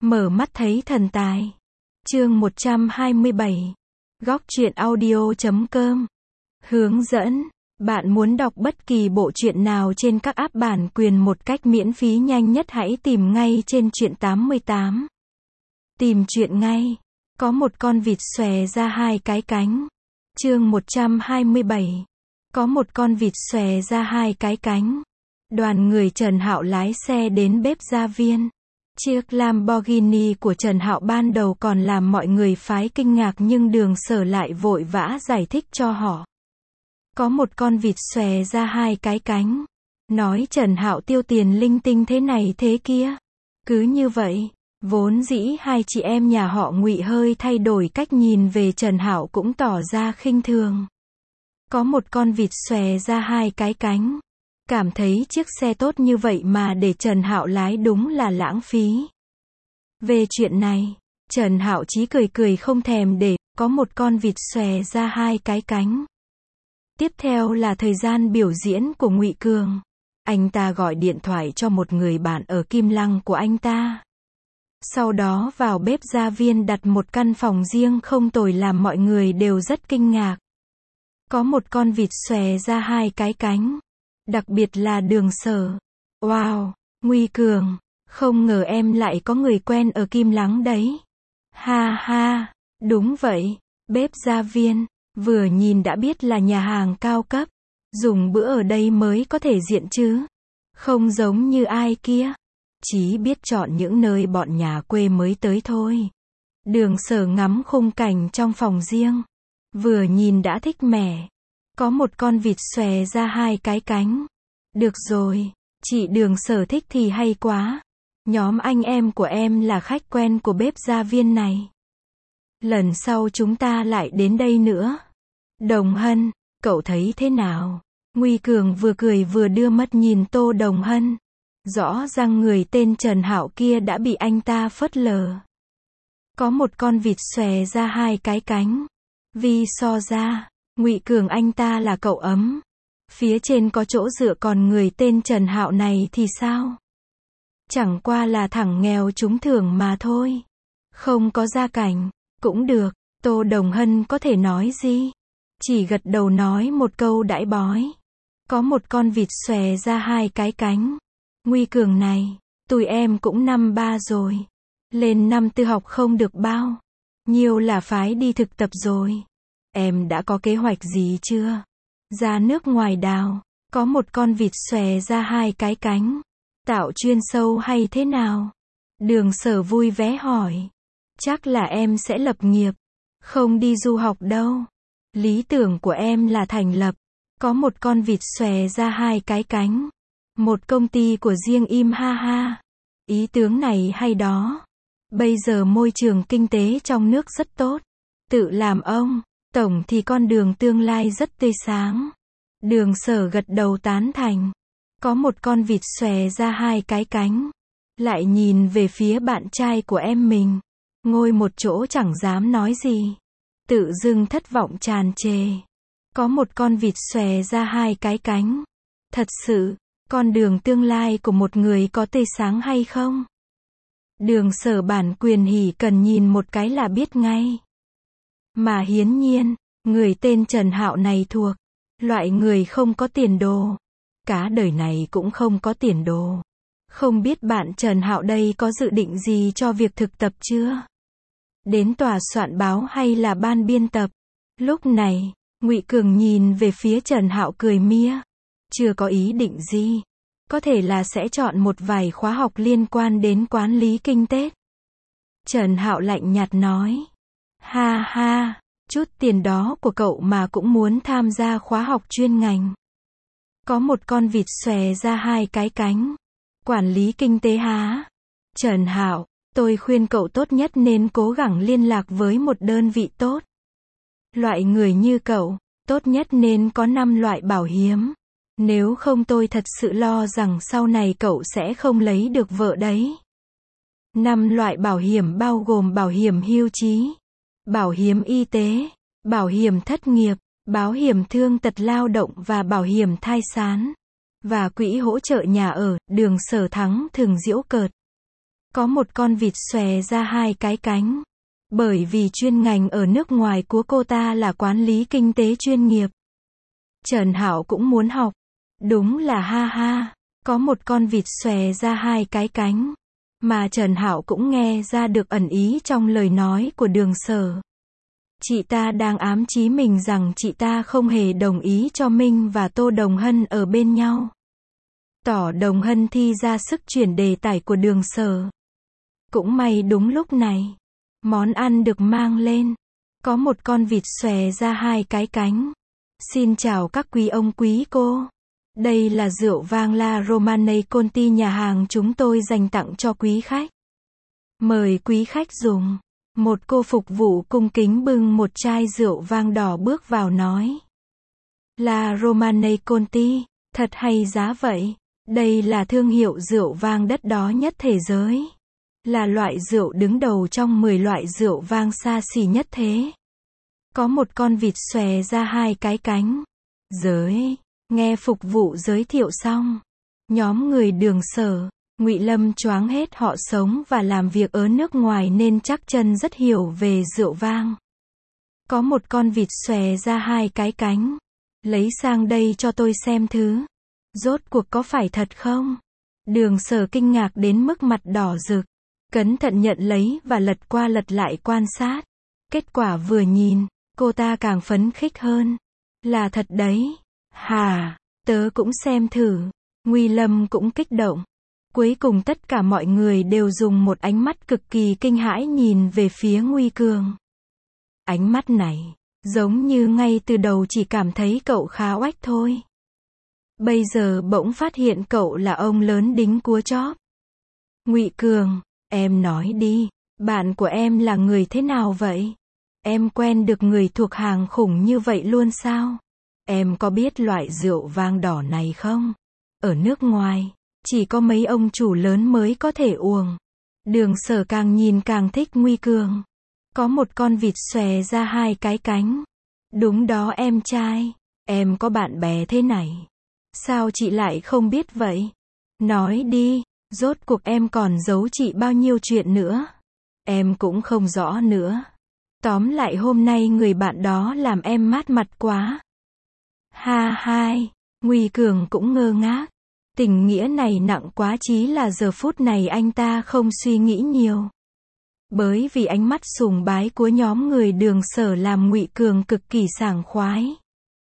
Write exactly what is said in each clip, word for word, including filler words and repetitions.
Mở mắt thấy thần tài. Chương một trăm hai mươi bảy. Góc truyện audio chấm com. Hướng dẫn. Bạn muốn đọc bất kỳ bộ truyện nào trên các app bản quyền một cách miễn phí nhanh nhất hãy tìm ngay trên truyện tám mươi tám. Tìm truyện ngay. Có một con vịt xòe ra hai cái cánh. Chương một trăm hai mươi bảy. Có một con vịt xòe ra hai cái cánh. Đoàn người Trần Hạo lái xe đến bếp gia viên. Chiếc Lamborghini của Trần Hạo ban đầu còn làm mọi người phái kinh ngạc nhưng Đường Sở lại vội vã giải thích cho họ. Có một con vịt xòe ra hai cái cánh. Nói Trần Hạo tiêu tiền linh tinh thế này thế kia. Cứ như vậy, vốn dĩ hai chị em nhà họ Ngụy hơi thay đổi cách nhìn về Trần Hạo cũng tỏ ra khinh thường. Có một con vịt xòe ra hai cái cánh. Cảm thấy chiếc xe tốt như vậy mà để Trần Hạo lái đúng là lãng phí. Về chuyện này, Trần Hạo chỉ cười cười không thèm để, có một con vịt xòe ra hai cái cánh. Tiếp theo là thời gian biểu diễn của Ngụy Cường. Anh ta gọi điện thoại cho một người bạn ở Kim Lăng của anh ta. Sau đó vào bếp gia viên đặt một căn phòng riêng không tồi làm mọi người đều rất kinh ngạc. Có một con vịt xòe ra hai cái cánh. Đặc biệt là Đường Sở. Wow, Ngụy Cường, không ngờ em lại có người quen ở Kim Lăng đấy. Ha ha, đúng vậy, bếp gia viên, vừa nhìn đã biết là nhà hàng cao cấp. Dùng bữa ở đây mới có thể diện chứ. Không giống như ai kia. Chỉ biết chọn những nơi bọn nhà quê mới tới thôi. Đường Sở ngắm khung cảnh trong phòng riêng. Vừa nhìn đã thích mẻ. Có một con vịt xòe ra hai cái cánh. Được rồi, chị Đường Sở thích thì hay quá. Nhóm anh em của em là khách quen của bếp gia viên này. Lần sau chúng ta lại đến đây nữa. Đồng Hân, cậu thấy thế nào? Ngụy Cường vừa cười vừa đưa mắt nhìn Tô Đồng Hân. Rõ ràng người tên Trần Hạo kia đã bị anh ta phớt lờ. Có một con vịt xòe ra hai cái cánh. Vì so ra, Ngụy Cường anh ta là cậu ấm. Phía trên có chỗ dựa còn người tên Trần Hạo này thì sao? Chẳng qua là thằng nghèo trúng thưởng mà thôi. Không có gia cảnh, cũng được, Tô Đồng Hân có thể nói gì? Chỉ gật đầu nói một câu đãi bói. Có một con vịt xòe ra hai cái cánh. Ngụy Cường này, tụi em cũng năm ba rồi. Lên năm tư học không được bao. Nhiều là phái đi thực tập rồi. Em đã có kế hoạch gì chưa? Ra nước ngoài đào, có một con vịt xòe ra hai cái cánh. Tạo chuyên sâu hay thế nào? Đường Sở vui vẻ hỏi. Chắc là em sẽ lập nghiệp. Không đi du học đâu. Lý tưởng của em là thành lập. Có một con vịt xòe ra hai cái cánh. Một công ty của riêng im ha ha. Ý tưởng này hay đó. Bây giờ môi trường kinh tế trong nước rất tốt. Tự làm ông. Tổng thì con đường tương lai rất tươi sáng. Đường Sở gật đầu tán thành. Có một con vịt xòe ra hai cái cánh. Lại nhìn về phía bạn trai của em mình. Ngồi một chỗ chẳng dám nói gì. Tự dưng thất vọng tràn trề. Có một con vịt xòe ra hai cái cánh. Thật sự, con đường tương lai của một người có tươi sáng hay không? Đường Sở bản quyền hỉ cần nhìn một cái là biết ngay. Mà hiển nhiên, người tên Trần Hạo này thuộc loại người không có tiền đồ. Cả đời này cũng không có tiền đồ. Không biết bạn Trần Hạo đây có dự định gì cho việc thực tập chưa? Đến tòa soạn báo hay là ban biên tập? Lúc này, Ngụy Cường nhìn về phía Trần Hạo cười mía. Chưa có ý định gì. Có thể là sẽ chọn một vài khóa học liên quan đến quản lý kinh tế. Trần Hạo lạnh nhạt nói. Ha ha, chút tiền đó của cậu mà cũng muốn tham gia khóa học chuyên ngành. Có một con vịt xòe ra hai cái cánh. Quản lý kinh tế há? Trần Hạo, tôi khuyên cậu tốt nhất nên cố gắng liên lạc với một đơn vị tốt. Loại người như cậu, tốt nhất nên có năm loại bảo hiểm. Nếu không tôi thật sự lo rằng sau này cậu sẽ không lấy được vợ đấy. Năm loại bảo hiểm bao gồm bảo hiểm hưu trí, bảo hiểm y tế, bảo hiểm thất nghiệp, bảo hiểm thương tật lao động và bảo hiểm thai sản. Và quỹ hỗ trợ nhà ở. Đường Sở Thắng thường giễu cợt. Có một con vịt xòe ra hai cái cánh. Bởi vì chuyên ngành ở nước ngoài của cô ta là quản lý kinh tế chuyên nghiệp. Trần Hạo cũng muốn học. Đúng là ha ha, có một con vịt xòe ra hai cái cánh. Mà Trần Hạo cũng nghe ra được ẩn ý trong lời nói của Đường Sở. Chị ta đang ám chí mình rằng chị ta không hề đồng ý cho Minh và Tô Đồng Hân ở bên nhau. Tỏ Đồng Hân thi ra sức chuyển đề tài của Đường Sở. Cũng may đúng lúc này, món ăn được mang lên. Có một con vịt xòe ra hai cái cánh. Xin chào các quý ông quý cô. Đây là rượu vang La Romanée Conti nhà hàng chúng tôi dành tặng cho quý khách. Mời quý khách dùng. Một cô phục vụ cung kính bưng một chai rượu vang đỏ bước vào nói. La Romanée Conti, thật hay giá vậy. Đây là thương hiệu rượu vang đắt đỏ nhất thế giới. Là loại rượu đứng đầu trong mười loại rượu vang xa xỉ nhất thế. Có một con vịt xòe ra hai cái cánh. Giới, nghe phục vụ giới thiệu xong. Nhóm người Đường Sở, Ngụy Lâm choáng hết, họ sống và làm việc ở nước ngoài nên chắc chân rất hiểu về rượu vang. Có một con vịt xòe ra hai cái cánh. Lấy sang đây cho tôi xem thứ. Rốt cuộc có phải thật không? Đường Sở kinh ngạc đến mức mặt đỏ rực. Cẩn thận nhận lấy và lật qua lật lại quan sát. Kết quả vừa nhìn, cô ta càng phấn khích hơn. Là thật đấy. Hà, tớ cũng xem thử. Ngụy Lâm cũng kích động. Cuối cùng tất cả mọi người đều dùng một ánh mắt cực kỳ kinh hãi nhìn về phía Nguy Cường. Ánh mắt này, giống như ngay từ đầu chỉ cảm thấy cậu khá oách thôi. Bây giờ bỗng phát hiện cậu là ông lớn đính cua chóp. Ngụy Cường, em nói đi, bạn của em là người thế nào vậy? Em quen được người thuộc hàng khủng như vậy luôn sao? Em có biết loại rượu vang đỏ này không? Ở nước ngoài, chỉ có mấy ông chủ lớn mới có thể uống. Đường Sở càng nhìn càng thích Nguy Cường. Có một con vịt xòe ra hai cái cánh. Đúng đó em trai, em có bạn bè thế này. Sao chị lại không biết vậy? Nói đi, rốt cuộc em còn giấu chị bao nhiêu chuyện nữa? Em cũng không rõ nữa. Tóm lại hôm nay người bạn đó làm em mát mặt quá. Ha hai, Nguy Cường cũng ngơ ngác. Tình nghĩa này nặng quá, chí là giờ phút này anh ta không suy nghĩ nhiều. Bởi vì ánh mắt sùng bái của nhóm người Đường Sở làm Ngụy Cường cực kỳ sảng khoái.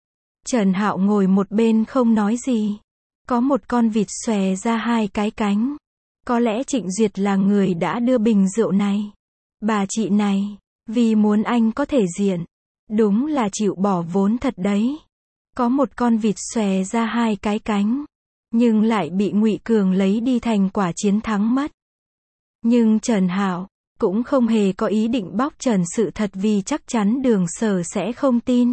Trần Hạo ngồi một bên không nói gì. Có một con vịt xòe ra hai cái cánh. Có lẽ Trịnh Duyệt là người đã đưa bình rượu này. Bà chị này, vì muốn anh có thể diện. Đúng là chịu bỏ vốn thật đấy. Có một con vịt xòe ra hai cái cánh. Nhưng lại bị Ngụy Cường lấy đi thành quả chiến thắng mất. Nhưng Trần Hạo cũng không hề có ý định bóc trần sự thật vì chắc chắn Đường Sở sẽ không tin.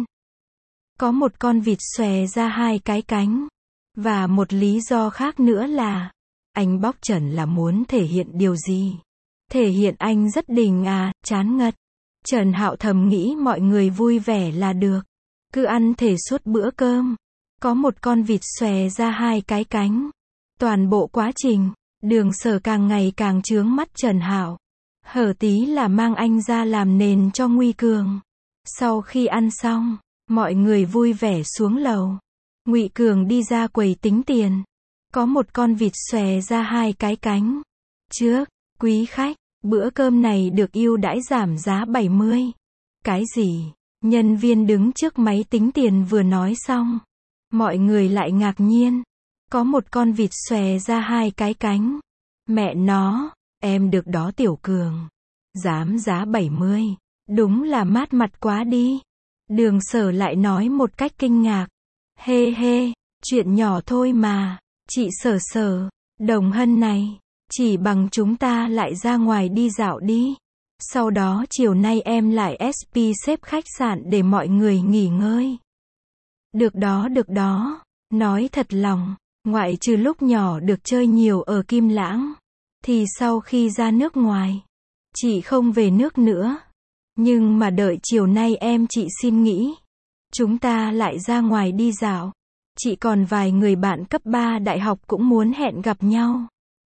Có một con vịt xòe ra hai cái cánh. Và một lý do khác nữa là, anh bóc trần là muốn thể hiện điều gì? Thể hiện anh rất đỉnh à, chán ngật. Trần Hạo thầm nghĩ mọi người vui vẻ là được. Cứ ăn thể suốt bữa cơm. Có một con vịt xòe ra hai cái cánh. Toàn bộ quá trình, Đường Sở càng ngày càng chướng mắt Trần Hạo. Hở tí là mang anh ra làm nền cho Nguy Cường. Sau khi ăn xong, mọi người vui vẻ xuống lầu. Ngụy Cường đi ra quầy tính tiền. Có một con vịt xòe ra hai cái cánh. Trước, quý khách, bữa cơm này được ưu đãi giảm giá bảy mươi. Cái gì? Nhân viên đứng trước máy tính tiền vừa nói xong. Mọi người lại ngạc nhiên. Có một con vịt xòe ra hai cái cánh. Mẹ nó, em được đó Tiểu Cường. Dám giá bảy mươi. Đúng là mát mặt quá đi. Đường Sở lại nói một cách kinh ngạc. Hê hê, chuyện nhỏ thôi mà. Chị Sở Sở, Đồng Hân này. Chỉ bằng chúng ta lại ra ngoài đi dạo đi. Sau đó chiều nay em lại ét pê xếp khách sạn để mọi người nghỉ ngơi. Được đó được đó. Nói thật lòng, ngoại trừ lúc nhỏ được chơi nhiều ở Kim Lãng, thì sau khi ra nước ngoài, chị không về nước nữa. Nhưng mà đợi chiều nay em chị xin nghỉ. Chúng ta lại ra ngoài đi dạo. Chị còn vài người bạn cấp ba đại học cũng muốn hẹn gặp nhau.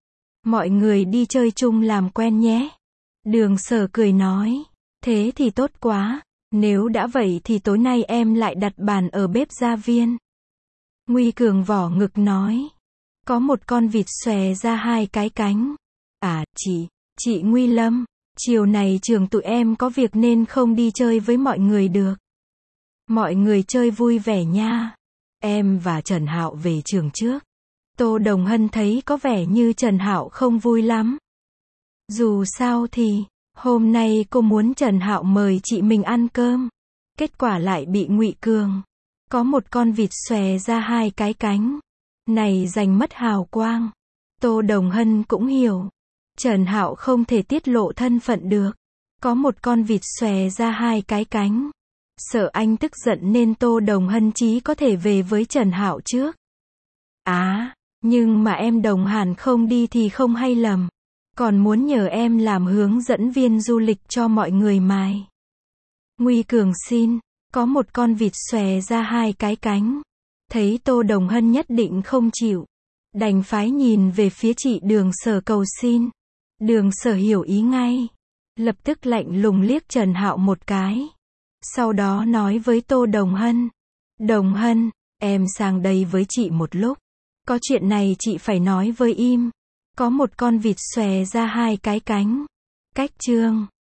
Mọi người đi chơi chung làm quen nhé. Đường Sở cười nói. Thế thì tốt quá. Nếu đã vậy thì tối nay em lại đặt bàn ở bếp gia viên. Nguy Cường vỏ ngực nói. Có một con vịt xòe ra hai cái cánh. À, chị, chị Nguy Lâm, chiều này trường tụi em có việc nên không đi chơi với mọi người được. Mọi người chơi vui vẻ nha. Em và Trần Hạo về trường trước. Tô Đồng Hân thấy có vẻ như Trần Hạo không vui lắm. Dù sao thì, hôm nay cô muốn Trần Hạo mời chị mình ăn cơm. Kết quả lại bị Ngụy Cường. Có một con vịt xòe ra hai cái cánh. Này giành mất hào quang. Tô Đồng Hân cũng hiểu. Trần Hạo không thể tiết lộ thân phận được. Có một con vịt xòe ra hai cái cánh. Sợ anh tức giận nên Tô Đồng Hân chí có thể về với Trần Hạo trước. Á, nhưng mà em Đồng Hàn không đi thì không hay lầm. Còn muốn nhờ em làm hướng dẫn viên du lịch cho mọi người mài. Nguy Cường xin. Có một con vịt xòe ra hai cái cánh. Thấy Tô Đồng Hân nhất định không chịu. Đành phái nhìn về phía chị Đường Sở cầu xin. Đường Sở hiểu ý ngay. Lập tức lạnh lùng liếc Trần Hạo một cái. Sau đó nói với Tô Đồng Hân. Đồng Hân, em sang đây với chị một lúc. Có chuyện này chị phải nói với im. Có một con vịt xòe ra hai cái cánh. Cách chương